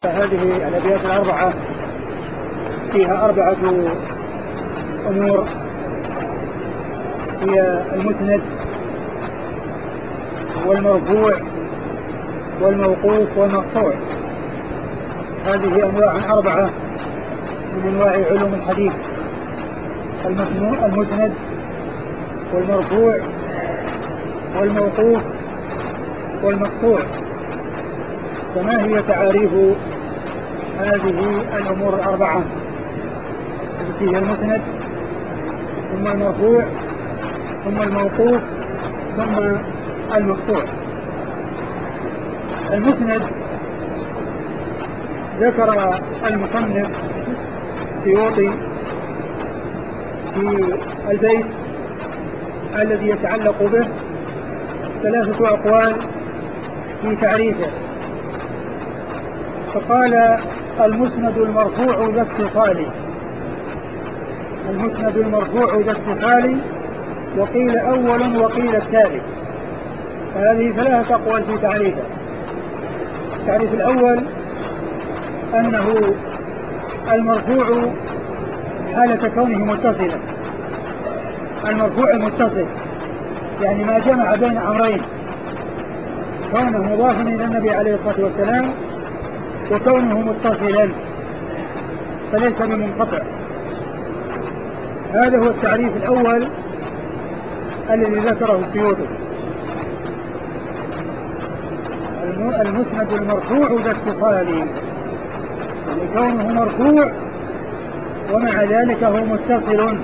هذه الأبيات الأربعة فيها 4 أمور، هي المسند والمرفوع والموقوف والمقطوع. هذه أنواع 4 من أنواع علوم الحديث: المسند والمرفوع والموقوف والمقطوع. فما هي تعاريف هذه الأمور 4 التي هي المسند ثم المرفوع ثم الموقوف ثم المقطوع؟ المسند ذكر المصنف السيوطي في البيت الذي يتعلق به 3 أقوال في تعريفه، فقال: المسند المرفوع ذا اتصال، المسند المرفوع ذا اتصال، وقيل أول وقيل التالي. هذه 3 أقوال في تعريفه. التعريف الأول أنه المرفوع حالة كونه متصلا، المرفوع المتصل يعني ما جمع بين أمرين: كونه مضافا إلى النبي عليه الصلاة والسلام وكونه متصلا فليس بمنقطع. هذا هو التعريف الأول الذي ذكره السيوطي: المسند المرفوع ذا اتصال، يعني كونه مرفوع ومع ذلك هو متصل.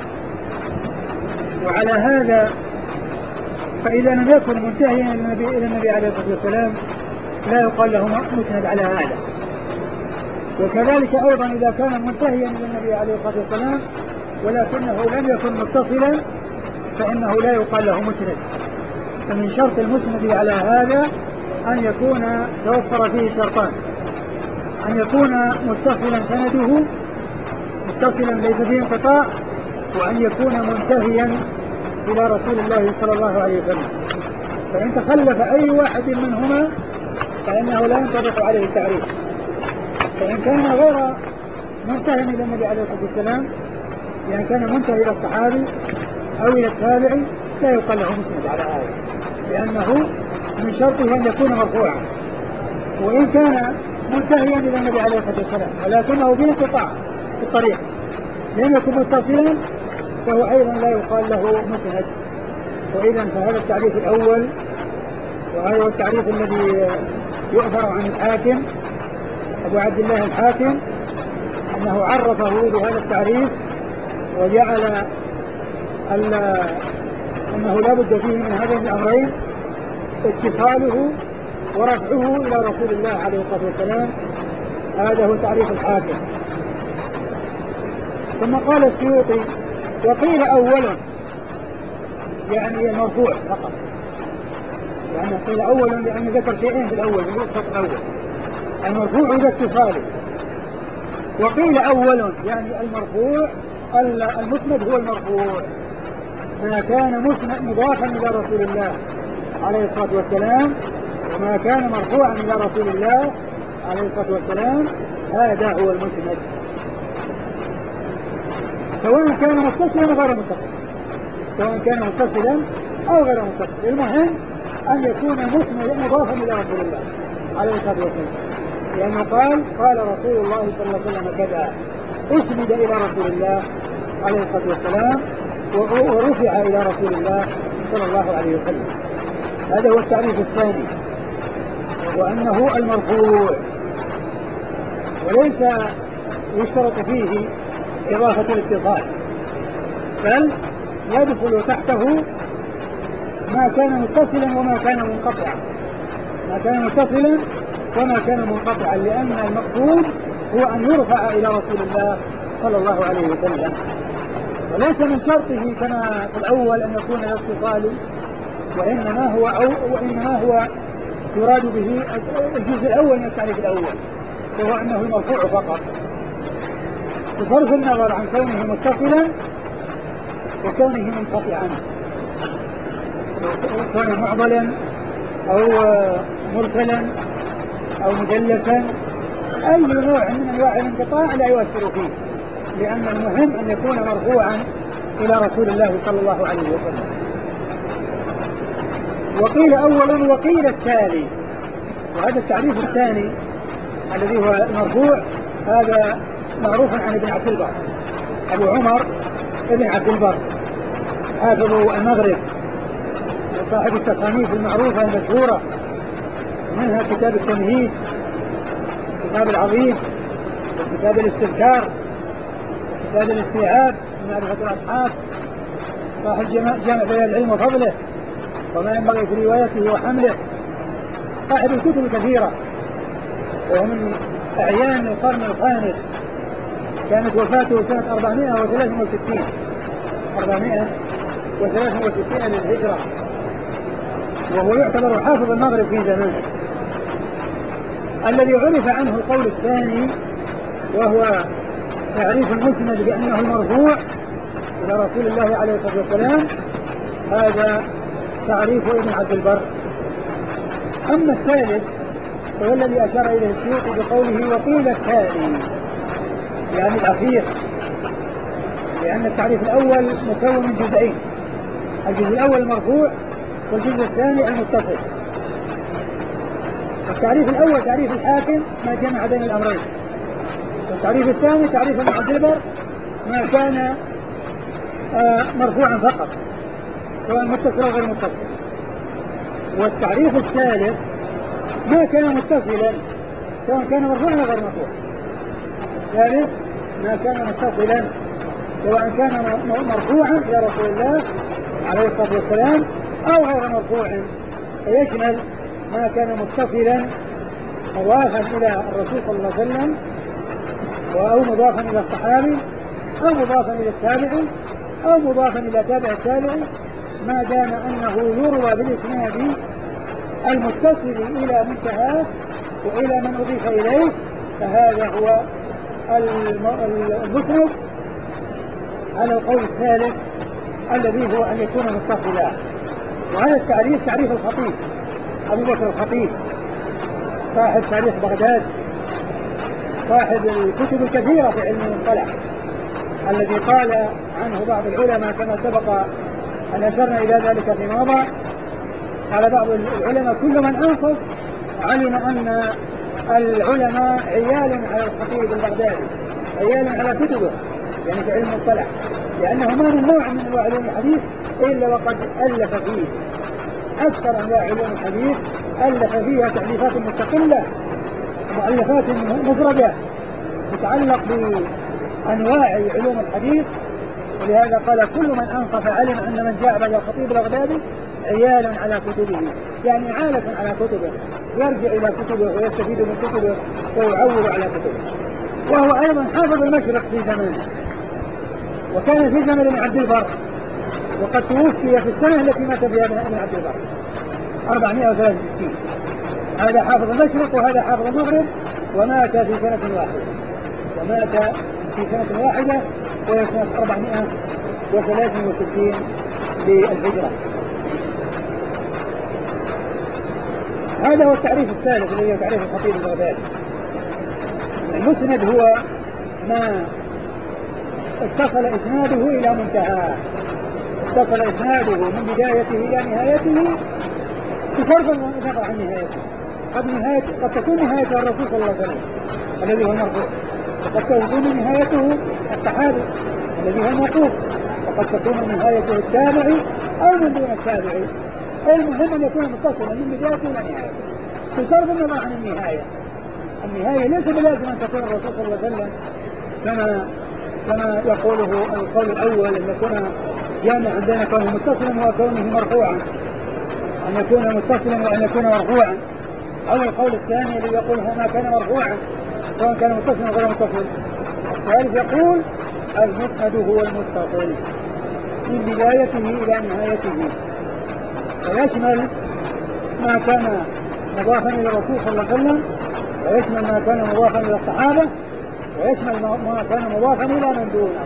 وعلى هذا فإذا لم يكن منتهيا إلى النبي عليه الصلاة والسلام لا يقال له مسند على هذا، وكذلك أيضا إذا كان منتهيا إلى النبي عليه الصلاة والسلام ولكنه لم يكن متصلا فإنه لا يقال له مسند. فمن شرط المسند على هذا أن يكون توفر فيه شرطان: أن يكون متصلا سنده، متصلا ليس فيه انقطاع، وأن يكون منتهيا إلى رسول الله صلى الله عليه وسلم. فإن تخلف أي واحد منهما فإنه لا ينطبق عليه التعريف. فإن كان غير منتهي إلى النبي عليه الصلاة والسلام، يعني كان منتهي إلى الصحابي أو إلى التابعي، لا يقال له مسند على هذا، لأنه من شرطه أن يكون مرفوعا. وإن كان منتهيا إلى النبي عليه الصلاة والسلام ولكنه في انقطاع في الطريق لم يكن متصلا فهو أيضا لا يقال له مسند. وإذا فهذا التعريف الأول، وهذا هو التعريف الذي يؤثر عن الحاكم أبو عبد الله الحاكم، أنه عرفه بهذا التعريف وجعل أنه لا بد فيه من هذين الأمرين: اتصاله ورفعه إلى رسول الله عليه الصلاة والسلام. هذا هو تعريف الحاكم. ثم قال السيوطي: وقيل أولا، يعني المرفوع فقط، يعني قيل أولا لأن ذكر شيئين في الأول، في الشرط الأول: المرفوع ذا اتصال. وقيل أولا يعني المرفوع، المسند هو المرفوع، ما كان مسند مضافا إلى رسول الله عليه الصلاة والسلام وما كان مرفوعا إلى رسول الله عليه الصلاة والسلام، هذا هو المسند، سواء كان متصلا أو غير متصل، سواء كان متصلا أو غير متصل. المهم أن يكون مسند مضافا إلى رسول الله عليه الصلاة والسلام، لأنه قال رسول الله صلى الله عليه وسلم كذا، أسند إلى رسول الله عليه الصلاة والسلام ورفع إلى رسول الله صلى الله عليه وسلم. هذا هو التعريف الثاني، وأنه المرفوع، وليس يشترط فيه إضافة الاتصال، بل يدخل تحته ما كان متصلا وما كان منقطعا، ما كان متصلا وما كان منقطعا، لأن المقصود هو أن يرفع إلى رسول الله صلى الله عليه وسلم. وليس من شرطه كما في الأول أن يكون الاتصال، وإنما هو يراد به الجزء الأول من التعريف الأول، وهو أنه المرفوع فقط، بصرف النظر عن كونه متصلا وكونه منقطعا، كونه معضلا أو مرسلا أو مدلسا أي نوع من أنواع الانقطاع لا يؤثر فيه، لأن المهم أن يكون مرفوعا إلى رسول الله صلى الله عليه وسلم. وقيل أول وقيل التالي، وهذا التعريف الثاني الذي هو المرفوع هذا معروف عن ابن عبد البر، أبو عمر ابن عبد البر حافظ المغرب صاحب التصانيف المعروفة المشهورة، منها كتاب التمهيد، الكتاب العظيم، وكتاب الاستذكار، وكتاب الاستيعاب في معرفة الأصحاب، صاحب جامع بيان العلم وفضله وما ينبغي في روايته وحمله، صاحب الكتب كثيرة، وهو من أعيان القرن الخامس، كانت وفاته سنة 463 للهجرة، وهو يعتبر حافظ المغرب في زمانه. الذي عرف عنه القول الثاني وهو تعريف المسند بأنه المرفوع إلى رسول الله عليه الصلاة والسلام، هذا تعريف ابن عبد البر. أما الثالث هو الذي أشار إليه السيوطي بقوله وقيل التالي، يعني الأخير، لأن التعريف الأول مكون من جزئين، الجزء الأول المرفوع والجزء الثاني المتصل. التعريف الأول تعريف الحاكم ما جمع بين الأمرين، والتعريف الثاني تعريف ابن عبد البر ما كان مرفوعا فقط سواء متصل أو غير متصل. والتعريف الثالث ما كان متصلا سواء كان مرفوعا أو غير مرفوع، ثالث ما كان متصلا سواء كان مرفوعا إلى رسول الله عليه الصلاة والسلام أو غير مرفوع، فيشمل ما كان متصلا مضافا إلى الرسول صلى الله عليه وسلم أو مضافا إلى الصحابي أو مضافا إلى التابعي أو مضافا إلى تابع التابعي، ما دام أنه يروى بالإسناد المتصل إلى منتهاه وإلى من أضيف إليه، فهذا هو المسند على القول الثالث الذي هو أن يكون متصلا. وهذا التعريف تعريف الخطيب أبو بكر الخطيب صاحب تاريخ بغداد، صاحب الكتب الكثيرة في علم المصطلح، الذي قال عنه بعض العلماء كما سبق أن أشرنا إلى ذلك في ماضى، قال بعض العلماء كل من أنصف علم أن العلماء عيال على الخطيب البغدادي، عيال على كتبه، يعني في علم المصطلح، لأنه ما من نوع من أنواع علوم الحديث إلا وقد ألف فيه، أكثر أنواع علوم الحديث ألف فيها تأليفات مستقلة، مؤلفات مفردة تتعلق بأنواع علوم الحديث. ولهذا قال كل من أنصف علم أن من جاء بعد الخطيب البغدادي عيال على كتبه، يعني عالة على كتبه، يرجع إلى كتبه ويستفيد من كتبه ويعول على كتبه. وهو أيضا حافظ المشرق في زمانه، وكان في زمن ابن عبد البر، وقد توفي في السنة التي مات فيها ابن عبد البر 463. هذا حافظ المشرق وهذا حافظ المغرب، ومات في سنة واحدة وهي سنة 463 للهجرة. هذا هو التعريف الثالث الذي هو تعريف الخطيب البغدادي. المسند هو ما اتصل إسناده إلى منتهى، اتصل إسناده من بدايته إلى نهايته بشرط النظر عن نهايته. قد تكون نهايته الرسول صلى الله عليه وسلم الذي هو المرفوع، وقد تكون نهايته الصحابي الذي هو الموقوف، وقد تكون نهايته التابعي أو من دون التابعي. المهم أن يكون متصلا من بدايته إلى نهايته بشرط النظر عن النهاية. النهاية ليس بلازم أن تكون الرسول صلى الله عليه وسلم كما يقوله القول الأول أن يكون جامعا بين كونه متصلا وكونه مرفوعا، أن يكون متصلا وأن يكون مرفوعا، أو القول الثاني الذي يقول ما كان مرفوعا سواء كان متصلا أو غير متصل. الثالث يقول المسند هو المتصل من بدايته إلى نهايته، ويشمل ما كان مضافا إلى الرسول صلى الله عليه وسلم، ويشمل ما كان مضافا إلى الصحابة، ويشمل ما كان مضافا إلى من دونه.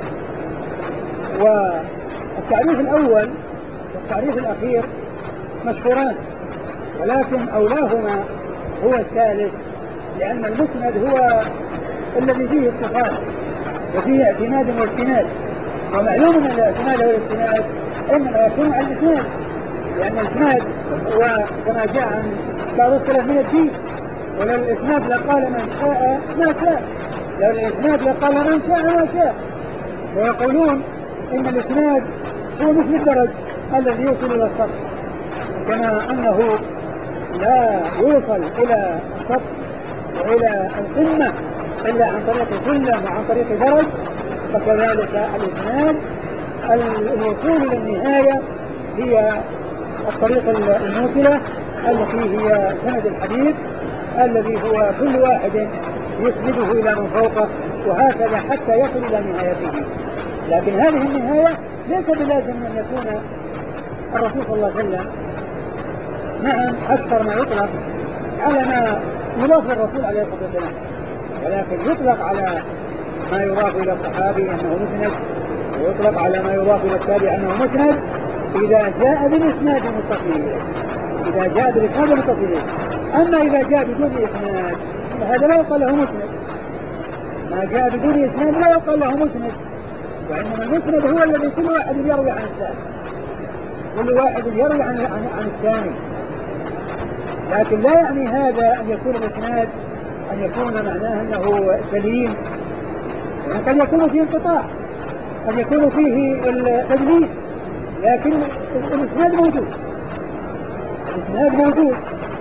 والتعريف الأول والتعريف الأخير مشهوران، ولكن أولاهما هو الثالث لأن المسند هو الذي فيه اتصال وفيه اعتماد واستناد، ومعلوم أن الاعتماد والاستناد إنما يكون على الإسناد، لأن الإسناد هو كما جاء عن بعض السلف من الدين. ولو الإسناد لقال من شاء ما شاء، لو الإسناد لقال من شاء ما شاء. ويقولون إن الإسناد هو مثل الدرج الذي يوصل إلى السطح، كما أنه لا يوصل إلى السطح وإلى القمة إلا عن طريق سلم وعن طريق درج، فكذلك الإسناد الوصول إلى النهاية هي الطريق الموصلة التي هي سند الحديث الذي هو كل واحد يسنده إلى من فوقه وهكذا حتى يصل إلى نهايته. لكن هذه النهاية ليس بلازم أن يكون الرسول صلى الله عليه وسلم، نعم أكثر ما يطلق على ما يضاف للرسول عليه الصلاة والسلام، ولكن يطلق على ما يضاف إلى الصحابي أنه مسند، ويطلق على ما يضاف إلى التابع أنه مسند إذا جاء بالإسناد المتصل إليه، إذا جاء بالإسناد المتصل إليه. أما إذا جاء بدون إسناد هذا لا يقال له مسند، ما جاء بدون إسناد لا يقال له مسند، وإنما المسند هو الذي كل واحد يروي عن الثاني، كل واحد يروي عن الثاني. لكن لا يعني هذا أن يكون الإسناد أن يكون معناه أنه سليم، يعني قد يكون فيه انقطاع، قد يكون فيه تدليس، لكن الإسناد موجود، الإسناد موجود،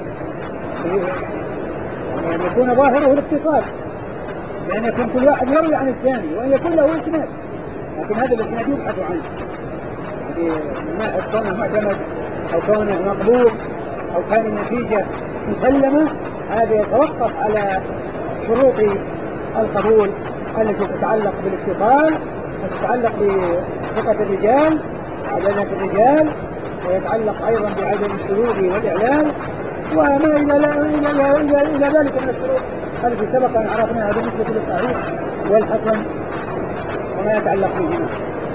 يعني أن يكون ظاهره الاتصال، لأن يكون كل واحد يروي عن الثاني وأن يكون له إسناد، لكن هذا الإسناد يبحث عنه من ناحية كونه معتمد أو كونه مقبول أو كان النتيجة مسلمة. هذا يتوقف على شروط القبول التي تتعلق بالاتصال وتتعلق بثقة الرجال وعدالة الرجال، ويتعلق أيضا بعدم الشذوذ والإعلان وما إلى ذلك من الشروط التي سبق أن عرفناها بالنسبة للصحيح والحسن وما يتعلق بهما.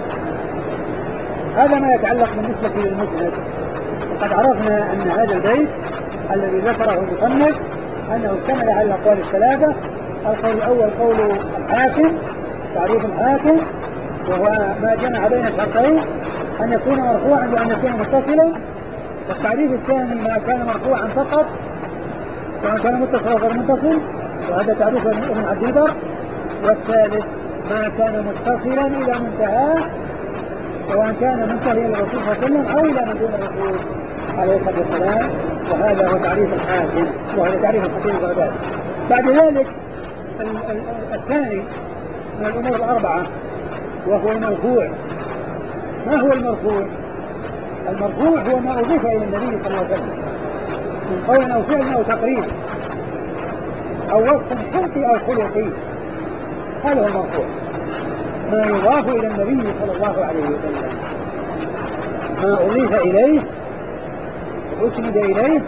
هذا ما يتعلق بالنسبة للمسند. وقد عرفنا أن هذا البيت الذي ذكره المصنف أنه اشتمل على الأقوال الثلاثة. القول الأول قول الحاكم، تعريف الحاكم وهو ما جمع بين شرطين أن يكون مرفوعا وأن يكون متصلا. والتعريف الثاني ما كان مرفوعا فقط وأن كان متصلا غير متصل، وهذا تعريف ابن عبد البر. والثالث ما كان متصلا إلى منتهاه سواء كان منتهيا للرسول صلى الله عليه وسلم أو إلى من دون الرسول عليه الصلاة والسلام، وهذا هو تعريف الحاكم وهذا تعريف الخطيب البغدادي. بعد ذلك الثاني من الأمور الأربعة وهو المرفوع. ما هو المرفوع؟ المرفوع هو ما أضيف إلى النبي صلى الله عليه وسلم من قول أو فعل أو تقرير أو وصف خلقي أو خلقي، هذا هو المرفوع، ما يضاف إلى النبي صلى الله عليه وسلم، ما أضيف إليه وأسند إليه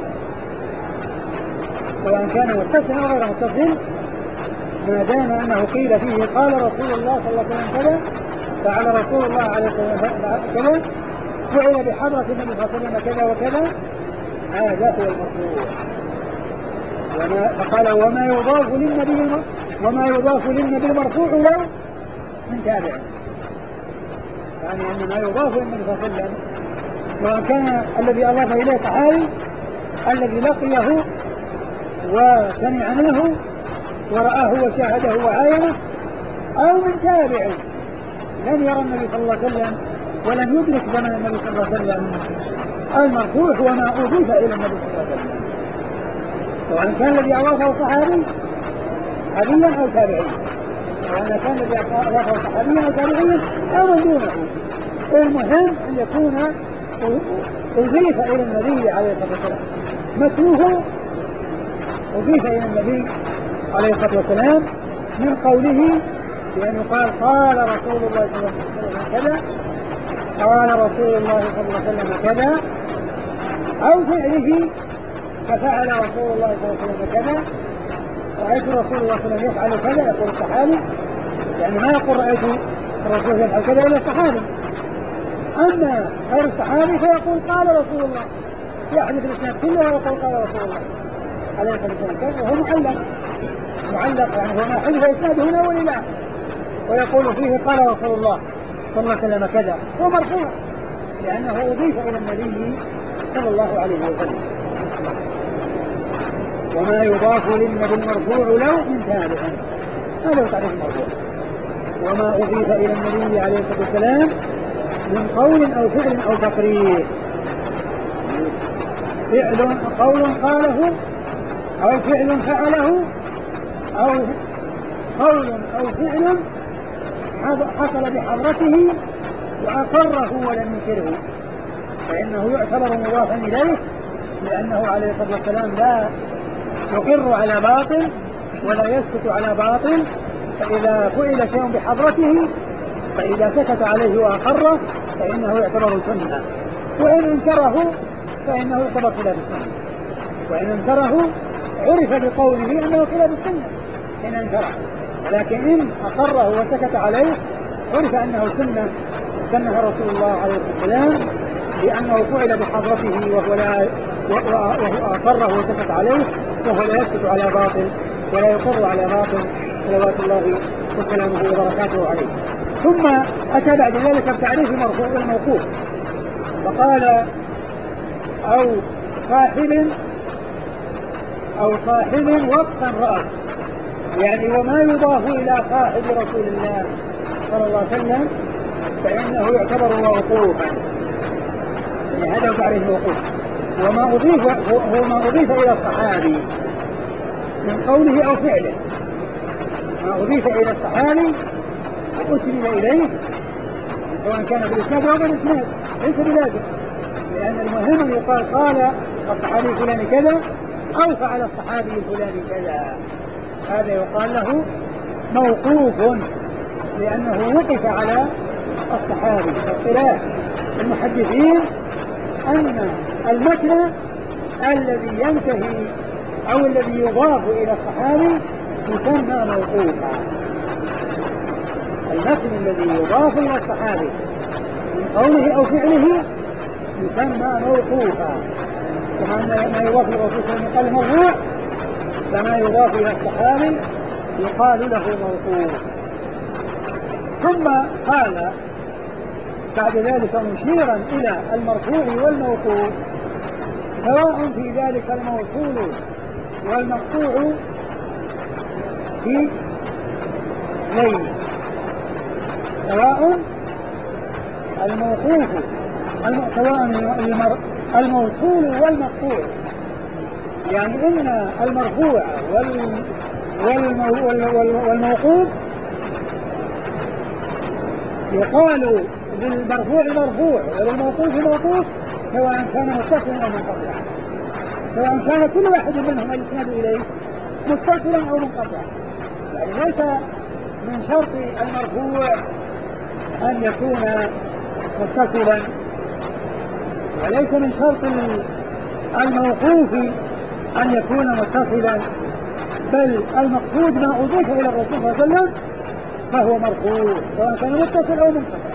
سواء كان متصلا أو غير متصل، ما دام أنه قيل فيه قال رسول الله صلى الله عليه وسلم كذا، فعل رسول الله عليه الصلاة والسلام كذا، فعل بحضرة النبي صلى الله عليه وسلم كذا وكذا، هذا هو المرفوع. فقال وما يضاف للنبي المرفوع له من تابع، يعني أن ما يضاف للنبي صلى الله عليه وسلم سواء كان الذي أضاف إليه صحابي الذي لقيه وسمع منه ورآه وشاهده وعاينه، أو من تابع لم يرى النبي صلى الله عليه وسلم ولم يدرك زمن النبي صلى الله عليه وسلم. المرفوع هو ما أضيف إلى النبي صلى الله عليه وسلم سواء كان الذي أضافه صحابي أو تابعي، سواء كان الذي أضافه صحابيا أو تابعيا أو من دونه، المهم أن يكون أضيف إلى النبي عليه الصلاة والسلام. متنوه أضيف إلى النبي عليه الصلاة والسلام من قوله بأن قال رسول الله صلى الله عليه وسلم كذا، قال رسول الله صلى الله عليه وسلم كذا، أو فعله ففعل رسول الله صلى الله عليه وسلم كذا، رأيت رسول الله صلى الله عليه وسلم يفعل كذا، يقول الصحابي، يعني ما يقول رأيت الرسول يفعل كذا إلا الصحابي. أما غير الصحابي فيقول قال رسول الله، يحدث الإسناد كله ويقول قال رسول الله. عليه الصلاة والسلام، وهو معلق يعني هو ما حدث إسناده هنا ولا لا، ويقول فيه قال رسول الله صلى الله عليه وسلم كذا، هو مرفوع لأنه أضيف إلى النبي صلى الله عليه وسلم. وما يضاف للنبي المرفوع لو من تابع، هذا هو تعريف المرفوع. وما أضيف إلى النبي عليه الصلاة والسلام من قول أو فعل أو تقرير، فعل قول قاله أو فعل فعله أو قول أو فعل حصل بحضرته وأقره ولم ينكره، فإنه يعتبر مضافا إليه، لأنه عليه الصلاة والسلام لا يقر على باطل ولا يسكت على باطل، فإذا فعل شيء بحضرته فإذا سكت عليه وأقره فإنه يعتبر سنة، وإن انكره فإنه يعتبر خلاف السنة، وإن انكره عرف بقوله أنه خلاف السنة إن انكره، لكن إن أقره وسكت عليه عرف أنه سنة رسول الله عليه الصلاة والسلام، لأنه فعل بحضرته وهو أقره وسكت عليه، وهو لا يسكت على باطل ولا يقر على باطل صلوات الله وسلامه وبركاته عليه. ثم أتى بعد ذلك بتعريف المرفوع والموقوف، فقال أو صاحب وقفا رأس، يعني وما يضاف إلى صاحب رسول الله صلى الله عليه وسلم فإنه يعتبر موقوفا، يعني هذا تعريف الموقوف. وما أضيف إلى الصحابي من قوله أو فعله، ما أضيف إلى الصحابي وأسند إليه سواء كان بالإسناد أو بالإسناد ليس بلازم، لأن المهم أن يقال قال الصحابي فلان كذا أو فعل الصحابي الفلاني كذا، هذا يقال له موقوف، لأنه وقف على الصحابي. اصطلاح المحدثين أن المتن الذي ينتهي أو الذي يضاف إلى الصحابي يسمى موقوفا، المتن الذي يضاف إلى الصحابي من قوله أو فعله يسمى موقوفا، كما ما يضاف إلى الرسول صلى الله عليه وسلم مرفوع، فما يضاف إلى الصحابي يقال له موقوف. ثم قال بعد ذلك مشيرا إلى المرفوع والموقوف، سواء في ذلك الموصول والمقطوع في ليل، سواء الموصول والمقطوع، يعني إن المرفوع والموقوف يقال للمرفوع مرفوع وللموقوف موقوف، سواء كان متصلا أو منقطعا، سواء كان كل واحد منهم الإسناد إليه متصلا أو منقطعا، يعني ليس من شرط المرفوع أن يكون متصلا، وليس من شرط الموقوف أن يكون متصلا، بل المقصود ما أضيف إلى الرسول صلى الله عليه وسلم فهو مرفوع سواء كان متصل أو منقطع،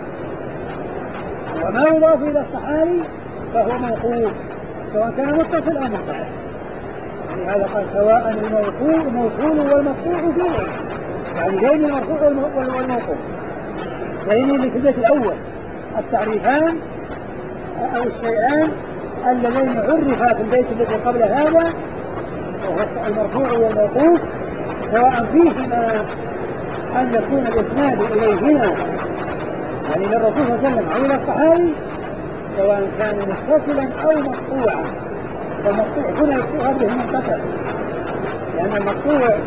وما يضاف إلى الصحابي فهو موقوف سواء كان متصل أو منقطع. لهذا قال سواء الموصول والمقطوع فيه، يعني بين المرفوع والموقوف، بين في البيت الأول التعريفان أو الشيئان اللذين عرفا في البيت الذي قبل هذا، وهو المرفوع والموقوف، سواء فيهما أن يكون الإسناد إليهما يعني للرسول صلى الله عليه وسلم أو إلى الصحابي، سواء كان متصلا أو مقطوعا، فالمقطوع هنا يقصد به منقطع، لأن المقطوع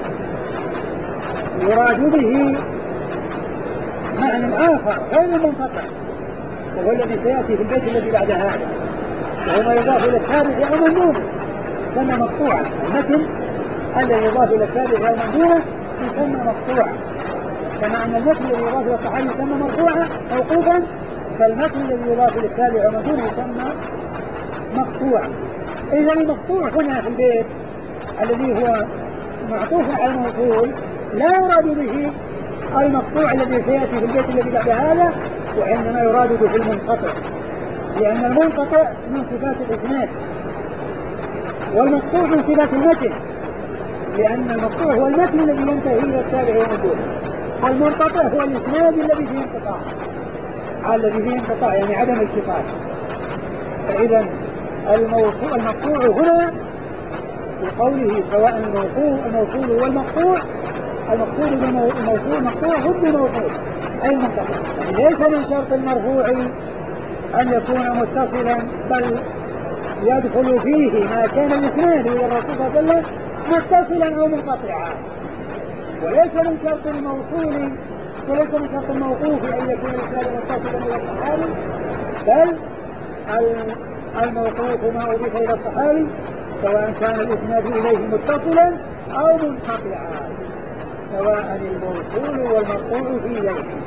يراد به معنى آخر غير المنقطع، وهو الذي سيأتي في البيت الذي بعد هذا، وهو ما يضاف إلى التابع أو مندوبه يسمى مقطوعا. المتن الذي يضاف إلى التابع أو مندوبه يسمى مقطوعا، كما أن المتن الذي يضاف إلى الصحابي يسمى مرفوعا موقوفا، فالمتن الذي يضاف إلى التابع أو مندوبه يسمى مقطوعا. إذا المقطوع هنا في البيت الذي هو معطوف على الموصول لا يراد به المقطوع الذي سيأتي في البيت الذي بعد هذا، وإنما يراد به المنقطع، لأن المنقطع من صفات الإسناد، والمقطوع من صفات المتن، لأن المقطوع هو المتن الذي ينتهي إلى التابع ومدونه، والمنقطع هو الإسناد الذي فيه انقطاع، يعني عدم اتصال. فإذا المقطوع هنا بقوله سواء الموصول والمقطوع، الموصول مقطوع ضد الموصول أي منقطع، يعني ليس من شرط المرفوع أن يكون متصلا، بل يدخل فيه ما كان الإسناد إلى الرسول صلى الله عليه وسلم متصلا أو منقطعا، وليس من شرط الموقوف أن يكون الإسناد متصلا إلى الصحابي، بل الموقوف ما أضيف إلى الصحابي سواء كان الإسناد إليه متصلا أو منقطعا، سواء الموصول والمقطوع في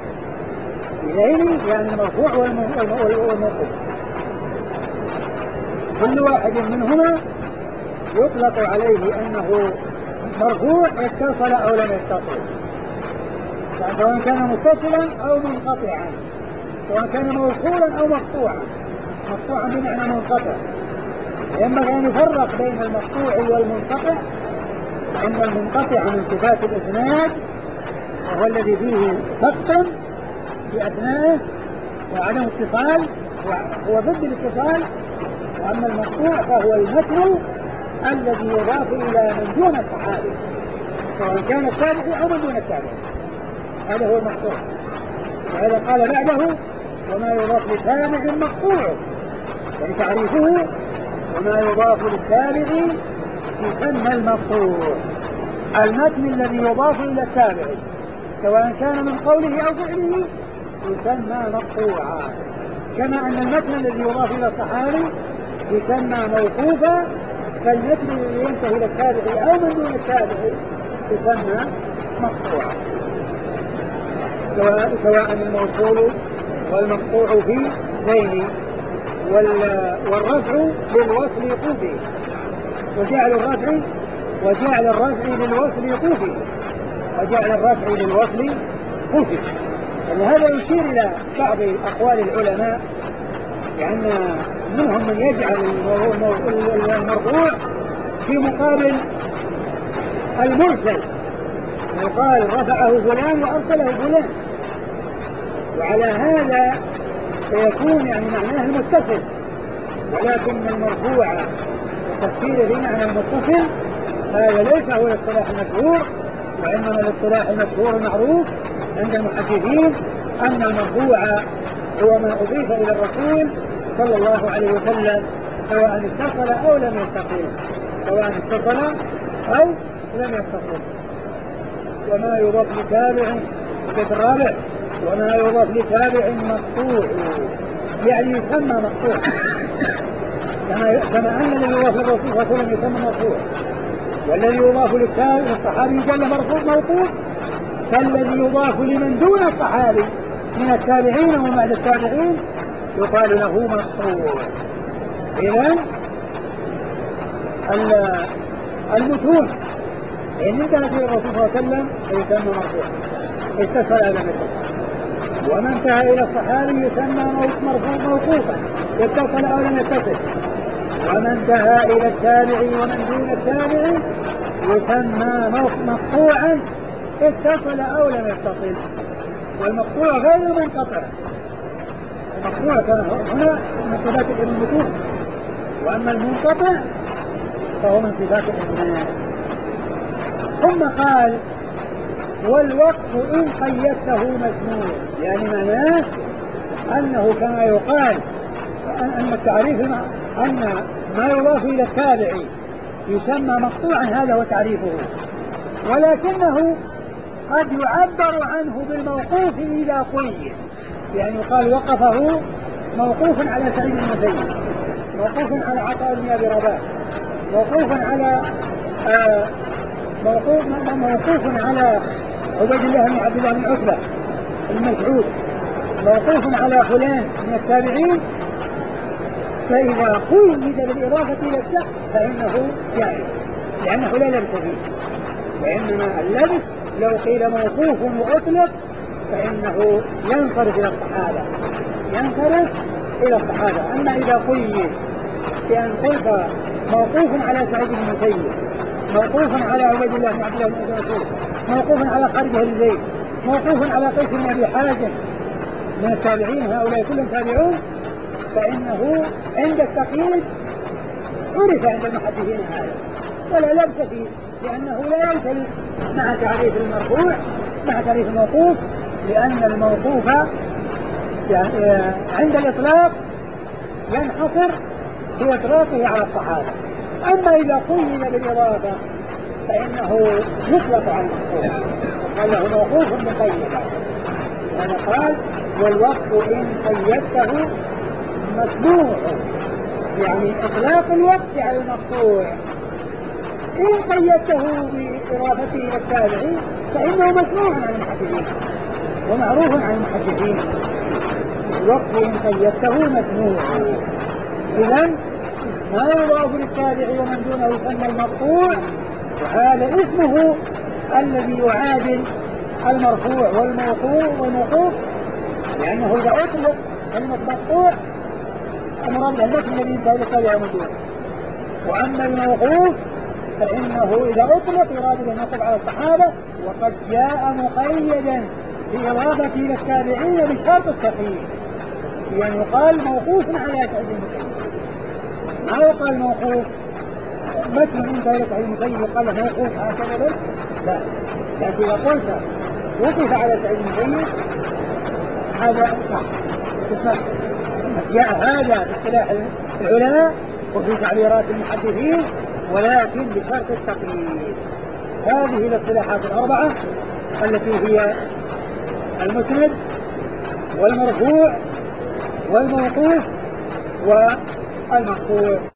إليه يعني المرفوع والموقوف، كل واحد منهما يطلق عليه أنه مرفوع اتصل أو لم يتصل، سواء كان متصلا أو منقطعا، سواء كان موصولا أو مقطوعا بمعنى منقطع. ينبغي أن يفرق بين المقطوع والمنقطع، عند المنقطع من صفات الإسناد وهو الذي فيه سقط في أثناءه وعدم اتصال هو ضد الاتصال، وأما المقطوع فهو المتن الذي يضاف إلى من دون الصحابي سواء كان التابعي أو من دون التابعي، هذا هو المقطوع. وهذا قال بعده وما يضاف للتابع مقطوع، يعني تعريفه وما يضاف للتابع يسمى المقطوع، المتن الذي يضاف إلى التابع سواء كان من قوله أو فعله يسمى مقطوعا، كما أن المتن الذي يضاف إلى الصحابي يسمى موقوفا، فالمتن الذي ينتهي إلى التابع أو من دون التابع يسمى مقطوعا، سواء الموصول والمقطوع في ذين، والرفع للوصل قوفي، وجعل الرفع للوصل قوفي، وهذا يشير إلى بعض أقوال العلماء، لأن منهم من يجعل المرفوع في مقابل المرسل، يقال رفعه فلان وأرسله فلان، وعلى هذا فيكون يعني معناه المتصل، ولكن المرفوع التفسير بمعنى المتصل هذا ليس هو الاصطلاح المشهور، وإنما الاصطلاح المشهور المعروف عند المحدثين أن المرفوع هو ما أضيف إلى الرسول صلى الله عليه وسلم سواء اتصل أو لم يتصل، وما يضاف لتابع كالرابع وما يضاف لتابع مقطوع، يعني يسمى مقطوع، كما أن الذي يضاف للرسول صلى الله عليه وسلم يسمى مرفوع، والذي يضاف للصحابي يسمى موقوف، فالذي يضاف لمن دون الصحابي من التابعين وبعد التابعين يقال له مقطوع. إذن المتون إن انتهت إلى الرسول صلى الله عليه وسلم فيسمى مرفوع اتصل أو لم يتصل، وما انتهى إلى الصحابي يسمى موقوفا اتصل أو لم يتصل، وما انتهى إلى التابعي ومن دون التابعي يسمى مقطوعا اتصل أو لم يتصل، والمقطوع غير منقطع، المقطوع هنا من صفات المتون، وأما المنقطع فهو من صفات الإسناد. ثم قال والوقف إن قيدته مسموع، يعني معناه أنه كما يقال أن التعريف أن ما يضاف إلى التابع يسمى مقطوعا، هذا هو تعريفه، ولكنه قد يعبر عنه بالموقوف إذا قيد، يعني يقال وقفه موقوف على سعيد بن المسيب، موقوف على عطاء بن أبي رباح، موقوف على عبيد الله بن عبد الله بن عتبة المسعود، موقوف على فلان من التابعين، فإذا قيد بالإضافة إلى السقف فإنه جائز، لأنه لا لبس فيه، وإنما اللبس لو قيل موقوف وأطلق فإنه ينصرف إلى الصحابة، أما إذا قيد بأن قلت موقوف على سعيد بن المسيب، موقوف على عبيد الله بن عبد الله بن مسعود، موقوف على خارجة بن زيد، موقوف على قيس بن ابي حازم من التابعين، هؤلاء كلهم تابعون، فانه عند التقييد عرف عند المحدثين هذا ولا لبس فيه، لانه لا يلتبس مع تعريف المرفوع مع تعريف الموقوف، لان الموقوف يعني عند الاطلاق ينحصر في اطلاقه على الصحابه، اما اذا قيد بالاضافه فانه يطلق على المرفوع، قال له موقوف مقيد، هذا قال والوقف ان قيدته مسموع، يعني اطلاق الوقف على المقطوع ان قيدته باضافته الى التابعي فانه مسموع عن المحدثين ومعروف عن المحدثين، الوقف ان قيدته مسموع. اذن ما يضاف للتابع ومن دونه يسمى المقطوع، وهذا اسمه الذي يعادل المرفوع والموقوف، لأنه إذا أطلق كلمة مقطوع المراد به المتن الذي ينتهي للتابع ومن دونه، وأما الموقوف فإنه إذا أطلق يراد به الموقوف على الصحابة، وقد جاء مقيدا بإضافة إلى التابعين بشرط التقييد، يعني يقال موقوف على سعيد بن المسيب، ما يقال موقوف متن انتهى الى سعيد بن المسيب يقال موقوف هكذا بس، لا، لكن اذا قلت وقف على سعيد بن المسيب هذا صح، جاء هذا باصطلاح العلماء وفي تعبيرات المحدثين، ولكن بشرط التقييد. هذه الاصطلاحات الاربعه التي هي المسند والمرفوع والموقوف والمقطوع.